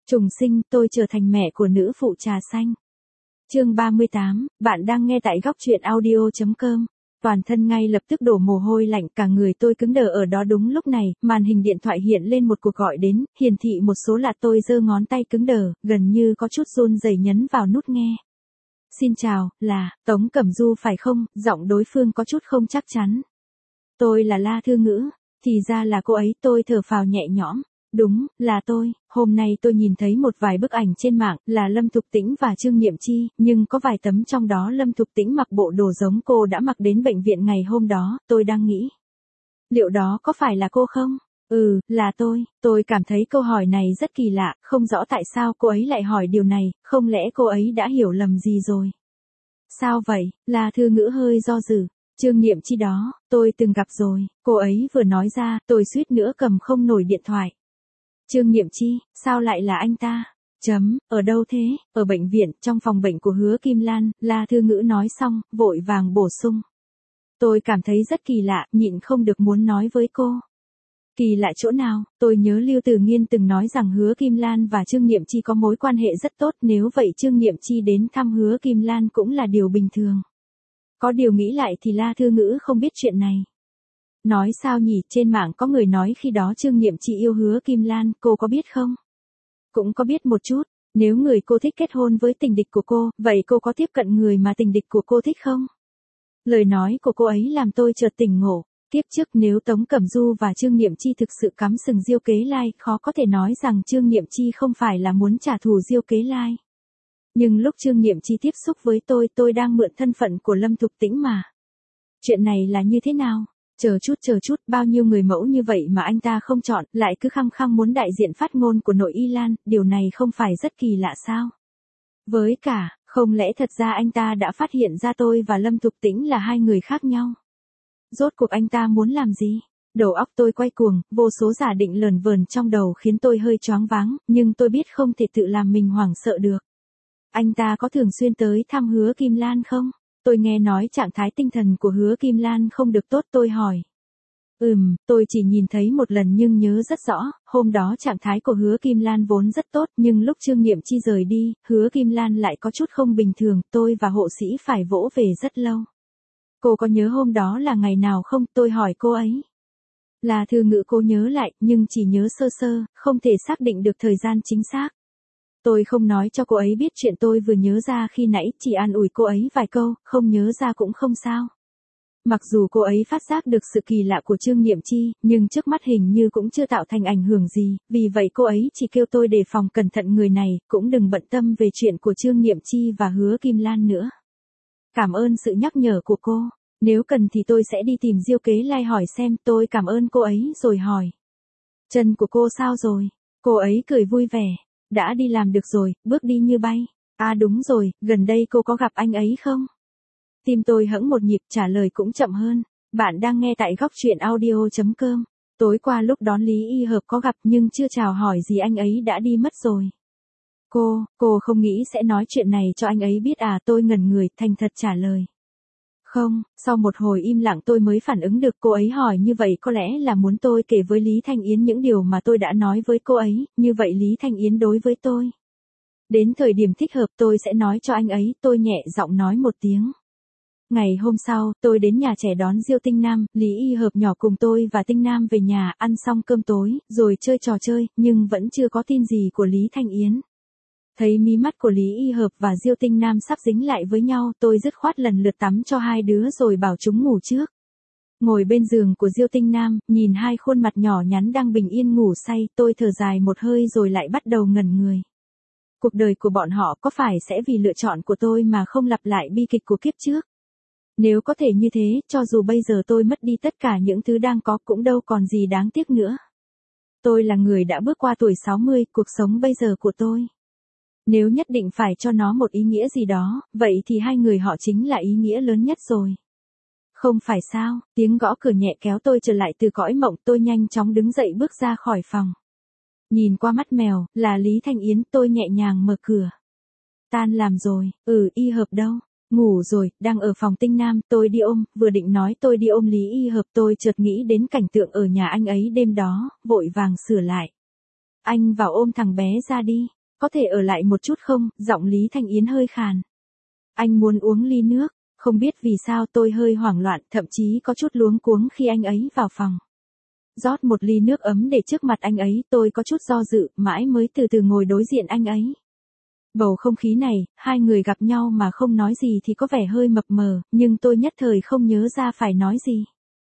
Trùng sinh, tôi trở thành mẹ của nữ phụ trà xanh. Chương 38, bạn đang nghe tại góc truyện audio.com. Toàn thân ngay lập tức đổ mồ hôi lạnh, cả người tôi cứng đờ ở đó. Đúng lúc này, màn hình điện thoại hiện lên một cuộc gọi đến, hiển thị một số lạ. Tôi giơ ngón tay cứng đờ, gần như có chút run rẩy nhấn vào nút nghe. Xin chào, là Tống Cẩm Du phải không? Giọng đối phương có chút không chắc chắn. Tôi là La Thư Ngữ. Thì ra là cô ấy. Tôi thở phào nhẹ nhõm. Đúng, là tôi. Hôm nay tôi nhìn thấy một vài bức ảnh trên mạng, là Lâm Thục Tĩnh và Trương Niệm Chi, nhưng có vài tấm trong đó Lâm Thục Tĩnh mặc bộ đồ giống cô đã mặc đến bệnh viện ngày hôm đó. Tôi đang nghĩ, liệu đó có phải là cô không? Là tôi. Tôi cảm thấy câu hỏi này rất kỳ lạ, không rõ tại sao cô ấy lại hỏi điều này, không lẽ cô ấy đã hiểu lầm gì rồi? Sao vậy? La Thư Ngữ hơi do dự. Trương Niệm Chi đó, tôi từng gặp rồi. Cô ấy vừa nói ra, tôi suýt nữa cầm không nổi điện thoại. Trương Niệm Chi, sao lại là anh ta? Ở đâu thế? Ở bệnh viện, trong phòng bệnh của Hứa Kim Lan. La Thư Ngữ nói xong, vội vàng bổ sung. Tôi cảm thấy rất kỳ lạ, nhịn không được muốn nói với cô. Kỳ lạ chỗ nào? Tôi nhớ Lưu Tử Nghiên từng nói rằng Hứa Kim Lan và Trương Niệm Chi có mối quan hệ rất tốt, nếu vậy Trương Niệm Chi đến thăm Hứa Kim Lan cũng là điều bình thường. Có điều nghĩ lại thì La Thư Ngữ không biết chuyện này. Nói sao nhỉ, trên mạng có người nói khi đó Trương Niệm Chi yêu Hứa Kim Lan, cô có biết không? Cũng có biết một chút, nếu người cô thích kết hôn với tình địch của cô, vậy cô có tiếp cận người mà tình địch của cô thích không? Lời nói của cô ấy làm tôi chợt tỉnh ngộ. Tiếp trước nếu Tống Cẩm Du và Trương Niệm Chi thực sự cắm sừng Diêu Kế Lai, khó có thể nói rằng Trương Niệm Chi không phải là muốn trả thù Diêu Kế Lai. Nhưng lúc Trương Niệm Chi tiếp xúc với tôi đang mượn thân phận của Lâm Thục Tĩnh mà. Chuyện này là như thế nào? Chờ chút, bao nhiêu người mẫu như vậy mà anh ta không chọn, lại cứ khăng khăng muốn đại diện phát ngôn của nội Y Lan, điều này không phải rất kỳ lạ sao? Với cả, không lẽ thật ra anh ta đã phát hiện ra tôi và Lâm Thục Tĩnh là hai người khác nhau? Rốt cuộc anh ta muốn làm gì? Đầu óc tôi quay cuồng, vô số giả định lờn vờn trong đầu khiến tôi hơi choáng váng, nhưng tôi biết không thể tự làm mình hoảng sợ được. Anh ta có thường xuyên tới thăm Hứa Kim Lan không? Tôi nghe nói trạng thái tinh thần của Hứa Kim Lan không được tốt, tôi hỏi. Tôi chỉ nhìn thấy một lần nhưng nhớ rất rõ, hôm đó trạng thái của Hứa Kim Lan vốn rất tốt, nhưng lúc Trương Niệm Chi rời đi, Hứa Kim Lan lại có chút không bình thường, tôi và hộ sĩ phải vỗ về rất lâu. Cô có nhớ hôm đó là ngày nào không? Tôi hỏi cô ấy. La Thư Ngữ cô nhớ lại, nhưng chỉ nhớ sơ sơ, không thể xác định được thời gian chính xác. Tôi không nói cho cô ấy biết chuyện tôi vừa nhớ ra khi nãy, chỉ an ủi cô ấy vài câu, không nhớ ra cũng không sao. Mặc dù cô ấy phát giác được sự kỳ lạ của Trương Niệm Chi, nhưng trước mắt hình như cũng chưa tạo thành ảnh hưởng gì, vì vậy cô ấy chỉ kêu tôi đề phòng cẩn thận người này, cũng đừng bận tâm về chuyện của Trương Niệm Chi và Hứa Kim Lan nữa. Cảm ơn sự nhắc nhở của cô, nếu cần thì tôi sẽ đi tìm Diêu Kế Lai hỏi xem. Tôi cảm ơn cô ấy rồi hỏi. Chân của cô sao rồi? Cô ấy cười vui vẻ. Đã đi làm được rồi, bước đi như bay. À đúng rồi, gần đây cô có gặp anh ấy không? Tim tôi hững một nhịp, trả lời cũng chậm hơn. Bạn đang nghe tại góc truyện audio.com. Tối qua lúc đón Lý Y Hợp có gặp nhưng chưa chào hỏi gì anh ấy đã đi mất rồi. Cô không nghĩ sẽ nói chuyện này cho anh ấy biết à? Tôi ngẩn người, thành thật trả lời. Không, sau một hồi im lặng tôi mới phản ứng được cô ấy hỏi như vậy có lẽ là muốn tôi kể với Lý Thanh Yến những điều mà tôi đã nói với cô ấy, như vậy Lý Thanh Yến đối với tôi. Đến thời điểm thích hợp tôi sẽ nói cho anh ấy, tôi nhẹ giọng nói một tiếng. Ngày hôm sau, tôi đến nhà trẻ đón Diêu Tinh Nam, Lý Y Hợp nhỏ cùng tôi và Tinh Nam về nhà, ăn xong cơm tối, rồi chơi trò chơi, nhưng vẫn chưa có tin gì của Lý Thanh Yến. Thấy mí mắt của Lý Y Hợp và Diêu Tinh Nam sắp dính lại với nhau, tôi dứt khoát lần lượt tắm cho hai đứa rồi bảo chúng ngủ trước. Ngồi bên giường của Diêu Tinh Nam, nhìn hai khuôn mặt nhỏ nhắn đang bình yên ngủ say, tôi thở dài một hơi rồi lại bắt đầu ngẩn người. Cuộc đời của bọn họ có phải sẽ vì lựa chọn của tôi mà không lặp lại bi kịch của kiếp trước? Nếu có thể như thế, cho dù bây giờ tôi mất đi tất cả những thứ đang có cũng đâu còn gì đáng tiếc nữa. Tôi là người đã bước qua tuổi 60, cuộc sống bây giờ của tôi. Nếu nhất định phải cho nó một ý nghĩa gì đó, vậy thì hai người họ chính là ý nghĩa lớn nhất rồi. Không phải sao? Tiếng gõ cửa nhẹ kéo tôi trở lại từ cõi mộng, tôi nhanh chóng đứng dậy bước ra khỏi phòng. Nhìn qua mắt mèo, là Lý Thanh Yến, tôi nhẹ nhàng mở cửa. Tan làm rồi, Y Hợp đâu? Ngủ rồi, đang ở phòng Tinh Nam, tôi đi ôm, vừa định nói tôi đi ôm Lý Y Hợp tôi chợt nghĩ đến cảnh tượng ở nhà anh ấy đêm đó, vội vàng sửa lại. Anh vào ôm thằng bé ra đi. Có thể ở lại một chút không? Giọng Lý Thanh Yến hơi khàn. Anh muốn uống ly nước. Không biết vì sao tôi hơi hoảng loạn, thậm chí có chút luống cuống khi anh ấy vào phòng. Rót một ly nước ấm để trước mặt anh ấy, tôi có chút do dự, mãi mới từ từ ngồi đối diện anh ấy. Bầu không khí này, hai người gặp nhau mà không nói gì thì có vẻ hơi mập mờ, nhưng tôi nhất thời không nhớ ra phải nói gì.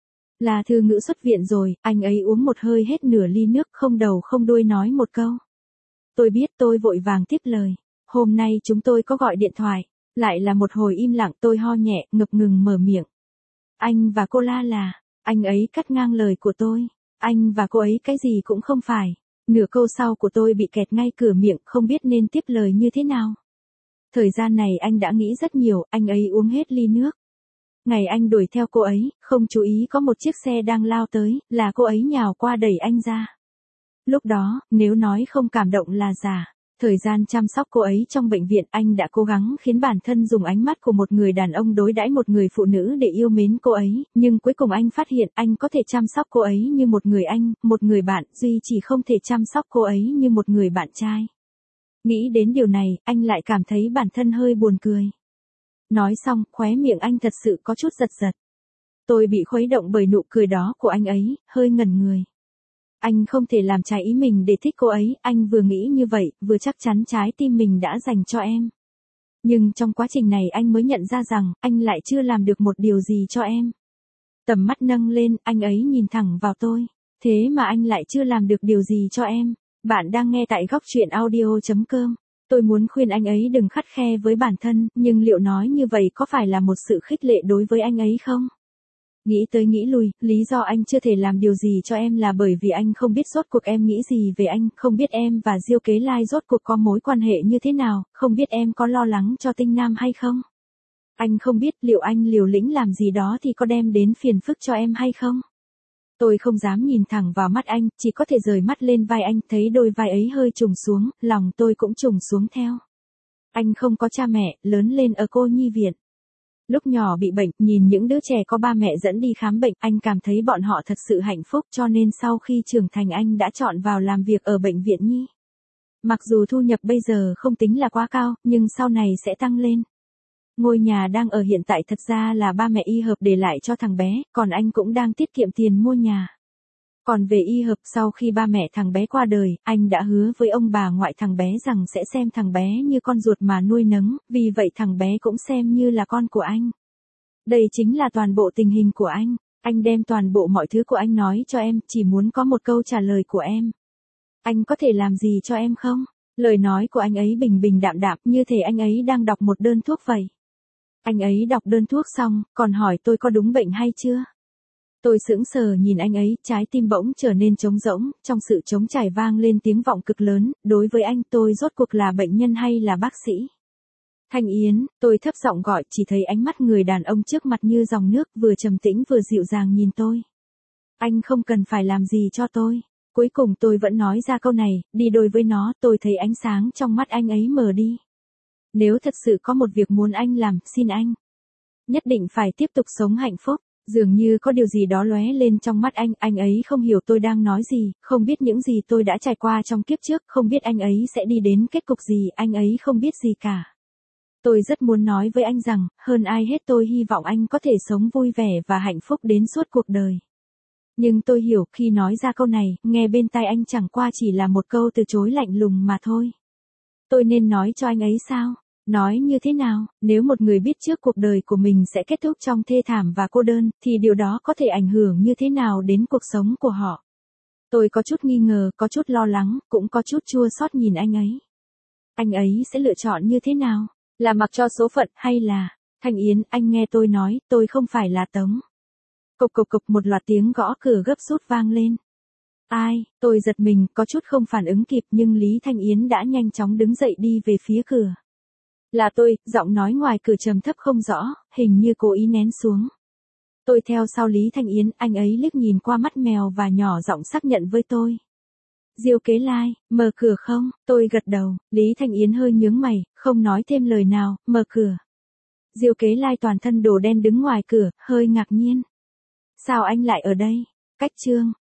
Là Thư Ngữ xuất viện rồi, anh ấy uống một hơi hết nửa ly nước, không đầu không đuôi nói một câu. Tôi biết, tôi vội vàng tiếp lời. Hôm nay chúng tôi có gọi điện thoại. Lại là một hồi im lặng, tôi ho nhẹ, ngập ngừng mở miệng. Anh và cô là, anh ấy cắt ngang lời của tôi. Anh và cô ấy cái gì cũng không phải. Nửa câu sau của tôi bị kẹt ngay cửa miệng, không biết nên tiếp lời như thế nào. Thời gian này anh đã nghĩ rất nhiều, anh ấy uống hết ly nước. Ngày anh đuổi theo cô ấy, không chú ý có một chiếc xe đang lao tới, là cô ấy nhào qua đẩy anh ra. Lúc đó, nếu nói không cảm động là giả. Thời gian chăm sóc cô ấy trong bệnh viện, anh đã cố gắng khiến bản thân dùng ánh mắt của một người đàn ông đối đãi một người phụ nữ để yêu mến cô ấy, nhưng cuối cùng anh phát hiện anh có thể chăm sóc cô ấy như một người anh, một người bạn, duy chỉ không thể chăm sóc cô ấy như một người bạn trai. Nghĩ đến điều này, anh lại cảm thấy bản thân hơi buồn cười. Nói xong, khóe miệng anh thật sự có chút giật giật. Tôi bị khuấy động bởi nụ cười đó của anh ấy, hơi ngẩn người. Anh không thể làm trái ý mình để thích cô ấy, anh vừa nghĩ như vậy, vừa chắc chắn trái tim mình đã dành cho em. Nhưng trong quá trình này anh mới nhận ra rằng, anh lại chưa làm được một điều gì cho em. Tầm mắt nâng lên, anh ấy nhìn thẳng vào tôi. Thế mà anh lại chưa làm được điều gì cho em. Bạn đang nghe tại góc truyện audio.com. Tôi muốn khuyên anh ấy đừng khắt khe với bản thân, nhưng liệu nói như vậy có phải là một sự khích lệ đối với anh ấy không? Nghĩ tới nghĩ lui, lý do anh chưa thể làm điều gì cho em là bởi vì anh không biết rốt cuộc em nghĩ gì về anh, không biết em và Diêu Kế Lai rốt cuộc có mối quan hệ như thế nào, không biết em có lo lắng cho Tinh Nam hay không. Anh không biết liệu anh liều lĩnh làm gì đó thì có đem đến phiền phức cho em hay không. Tôi không dám nhìn thẳng vào mắt anh, chỉ có thể rời mắt lên vai anh, thấy đôi vai ấy hơi trùng xuống, lòng tôi cũng trùng xuống theo. Anh không có cha mẹ, lớn lên ở cô nhi viện. Lúc nhỏ bị bệnh, nhìn những đứa trẻ có ba mẹ dẫn đi khám bệnh, anh cảm thấy bọn họ thật sự hạnh phúc, cho nên sau khi trưởng thành anh đã chọn vào làm việc ở bệnh viện nhi. Mặc dù thu nhập bây giờ không tính là quá cao, nhưng sau này sẽ tăng lên. Ngôi nhà đang ở hiện tại thật ra là ba mẹ Y Hợp để lại cho thằng bé, còn anh cũng đang tiết kiệm tiền mua nhà. Còn về Y Hợp, sau khi ba mẹ thằng bé qua đời, anh đã hứa với ông bà ngoại thằng bé rằng sẽ xem thằng bé như con ruột mà nuôi nấng, vì vậy thằng bé cũng xem như là con của anh. Đây chính là toàn bộ tình hình của anh. Anh đem toàn bộ mọi thứ của anh nói cho em, chỉ muốn có một câu trả lời của em. Anh có thể làm gì cho em không? Lời nói của anh ấy bình bình đạm đạm, như thể anh ấy đang đọc một đơn thuốc vậy. Anh ấy đọc đơn thuốc xong, còn hỏi tôi có đúng bệnh hay chưa? Tôi sững sờ nhìn anh ấy, trái tim bỗng trở nên trống rỗng, trong sự trống trải vang lên tiếng vọng cực lớn, đối với anh tôi rốt cuộc là bệnh nhân hay là bác sĩ? Thanh Yến, tôi thấp giọng gọi, chỉ thấy ánh mắt người đàn ông trước mặt như dòng nước, vừa trầm tĩnh vừa dịu dàng nhìn tôi. Anh không cần phải làm gì cho tôi. Cuối cùng tôi vẫn nói ra câu này, đi đôi với nó, tôi thấy ánh sáng trong mắt anh ấy mờ đi. Nếu thật sự có một việc muốn anh làm, xin anh. Nhất định phải tiếp tục sống hạnh phúc. Dường như có điều gì đó lóe lên trong mắt anh ấy không hiểu tôi đang nói gì, không biết những gì tôi đã trải qua trong kiếp trước, không biết anh ấy sẽ đi đến kết cục gì, anh ấy không biết gì cả. Tôi rất muốn nói với anh rằng, hơn ai hết tôi hy vọng anh có thể sống vui vẻ và hạnh phúc đến suốt cuộc đời. Nhưng tôi hiểu khi nói ra câu này, nghe bên tai anh chẳng qua chỉ là một câu từ chối lạnh lùng mà thôi. Tôi nên nói cho anh ấy sao? Nói như thế nào, nếu một người biết trước cuộc đời của mình sẽ kết thúc trong thê thảm và cô đơn, thì điều đó có thể ảnh hưởng như thế nào đến cuộc sống của họ? Tôi có chút nghi ngờ, có chút lo lắng, cũng có chút chua xót nhìn anh ấy. Anh ấy sẽ lựa chọn như thế nào? Là mặc cho số phận hay là... Thanh Yến, anh nghe tôi nói, tôi không phải là Tống. Cộc cộc cộc, một loạt tiếng gõ cửa gấp rút vang lên. Ai? Tôi giật mình, có chút không phản ứng kịp, nhưng Lý Thanh Yến đã nhanh chóng đứng dậy đi về phía cửa. Là tôi, giọng nói ngoài cửa trầm thấp không rõ, hình như cố ý nén xuống. Tôi theo sau Lý Thanh Yến, anh ấy liếc nhìn qua mắt mèo và nhỏ giọng xác nhận với tôi. Diêu Kế Lai, mở cửa không? Tôi gật đầu, Lý Thanh Yến hơi nhướng mày, không nói thêm lời nào, mở cửa. Diêu Kế Lai toàn thân đồ đen đứng ngoài cửa, hơi ngạc nhiên. Sao anh lại ở đây? Cách chương.